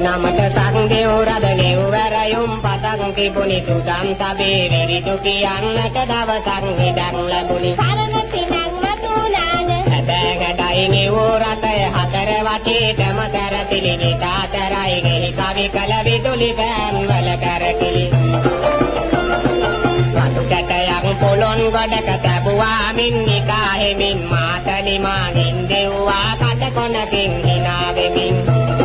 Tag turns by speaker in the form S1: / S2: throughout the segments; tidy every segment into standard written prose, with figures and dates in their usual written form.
S1: නමට සක්දෙව් රද ගෙව්වැරයුම් පතක් තිබුණි සුදම් තබේ විරිදු කියන්නට දවසක් ඉඩක් ලැබුණි
S2: සරණ පිනක් මතුනාද
S1: හැබෑගඩයි ගෙවූ රටය හතර වටේටම කැරතිලි ගිටාතරයි ගෙහි කවි කළ විදුලි පෑන්වල කැරකිලි රතු කැටයක් පොළොන් ගොඩක තැබුවා මින් නිකා හෙමින් මාතලි මාගින් දෙව්වා කටකොනකින් හිනා වෙමින්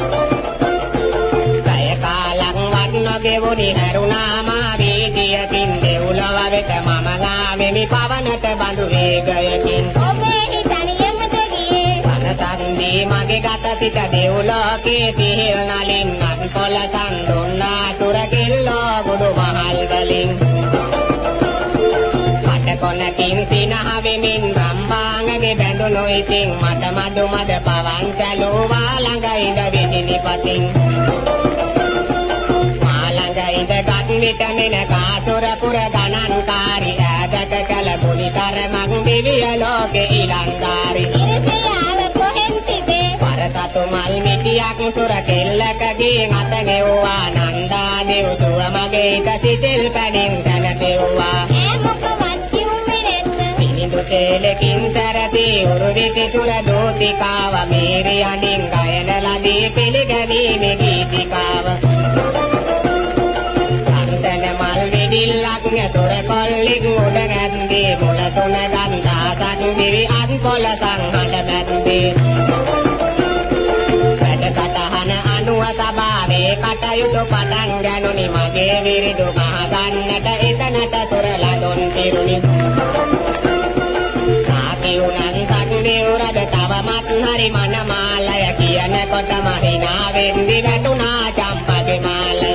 S1: ගෙවුනි හැරුණා මා වීදියකින් දෙව්ලොව වෙත මම ගාවෙමි පවනට බඳු වේගයකින්
S2: ඔබේ හිතනියමද ගියේ
S1: වනසන්දී මගේ ගත සිට දෙව්ලෝකේ සිහිල් නලින් අත්කොල සම්දුන්නා තුර කිල්ලෝ ගුඩු මහල් වලින් කටකොනකින් සිනහ වෙමින් රම්බාංගගේ බැඳුණු ඉතින් මට මදු මද පවන් සැලුවා ළඟ ඉඳ විදිනිපතින් විටමින කාතුර පුර ගණන්කාරි ඈතක කලබුනි තරමක් දිවිය ලෝකෙ ඉලංකාරි
S2: ඉරසයාව කොහෙන් තිබේ
S1: පරසතු මල් මිටියක් තුර කෙල්ලකගේ අත ගෙව්වා නන්දා දෙව් දුව මගේ ඉත සිතිල් පැනින් දැනටෙව්වා
S2: ඈ මොකවත් කිව්වේ නැද්ද
S1: පිනිඳු තේලකින් සැරති උරුවිසි තුර දූතිකාව මේරි අඳින් ගයන ලදී පිළිගැනීමේ ගීතිකාව තොර කොල්ලෙක් උඩ ගැන්දේ මුල තුන ගන්දාසක් දිවි අත්කොල සංහඬ මැද්දේ වැඩ සටහන අනුව සභාවේ කටයුතු පටන් ගනුනි මගේ විරිදු මහ ගන්නට එතනට තුරලා දොන් පිරුණි කාකි උනන් සක්දෙව් රද තවමත් හරි මනමාලය කියනකොටම හිනා වෙන්දි වැටුණා චම්පගේ මාලය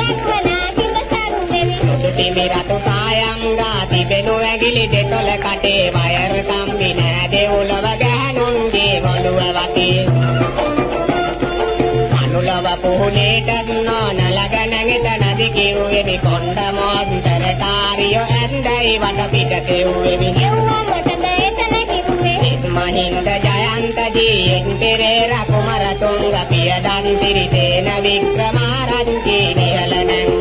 S1: රතු සායම් ගාති බෙනු ඇගිලි දෙතොල කටේ වයර් තම්බි නෑ දෙව්ලොව ගෑනුන්ගේ මොළුව වටේ අනුලව පුහුණේට නොනලග නැගිට නදි කිව්වෙමි කොණ්ඩ මොන්තරකාරියෝ ඇන්දයි වට පිට කෙව්වෙමි
S2: එව්වමටද එතන කිව්වේ
S1: මහින්ද ජයන්ත ජීෙන් පෙරේරා කුමරතුංග පියදන් තිරිසේන වික්‍රමාරච්චි නිහල නැංග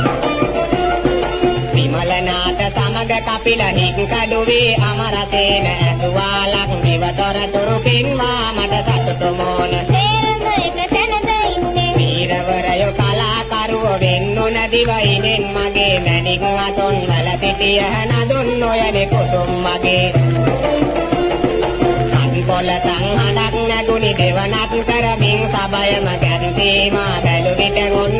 S1: විමලනාට සමග කපිල හික්කඩුවේ අමරතේන ඇතුවාලක් නිවතොරතුරු පින්වා මට සතුටු මෝන
S2: තේරම එක තැනද ඉන්නේ
S1: වීරවරයෝ කලාකරුවෝ වෙන්නු නැදිවයිනෙන් මගේ මැණික් අතොන් වල සිටිය නදුන් නොයනේ කුතුම් මගේ අන්කොල සංහඩක් නැගුනි දෙවනත් කරමින් සබයම ගැන්තීමා බැලු විට ගොන්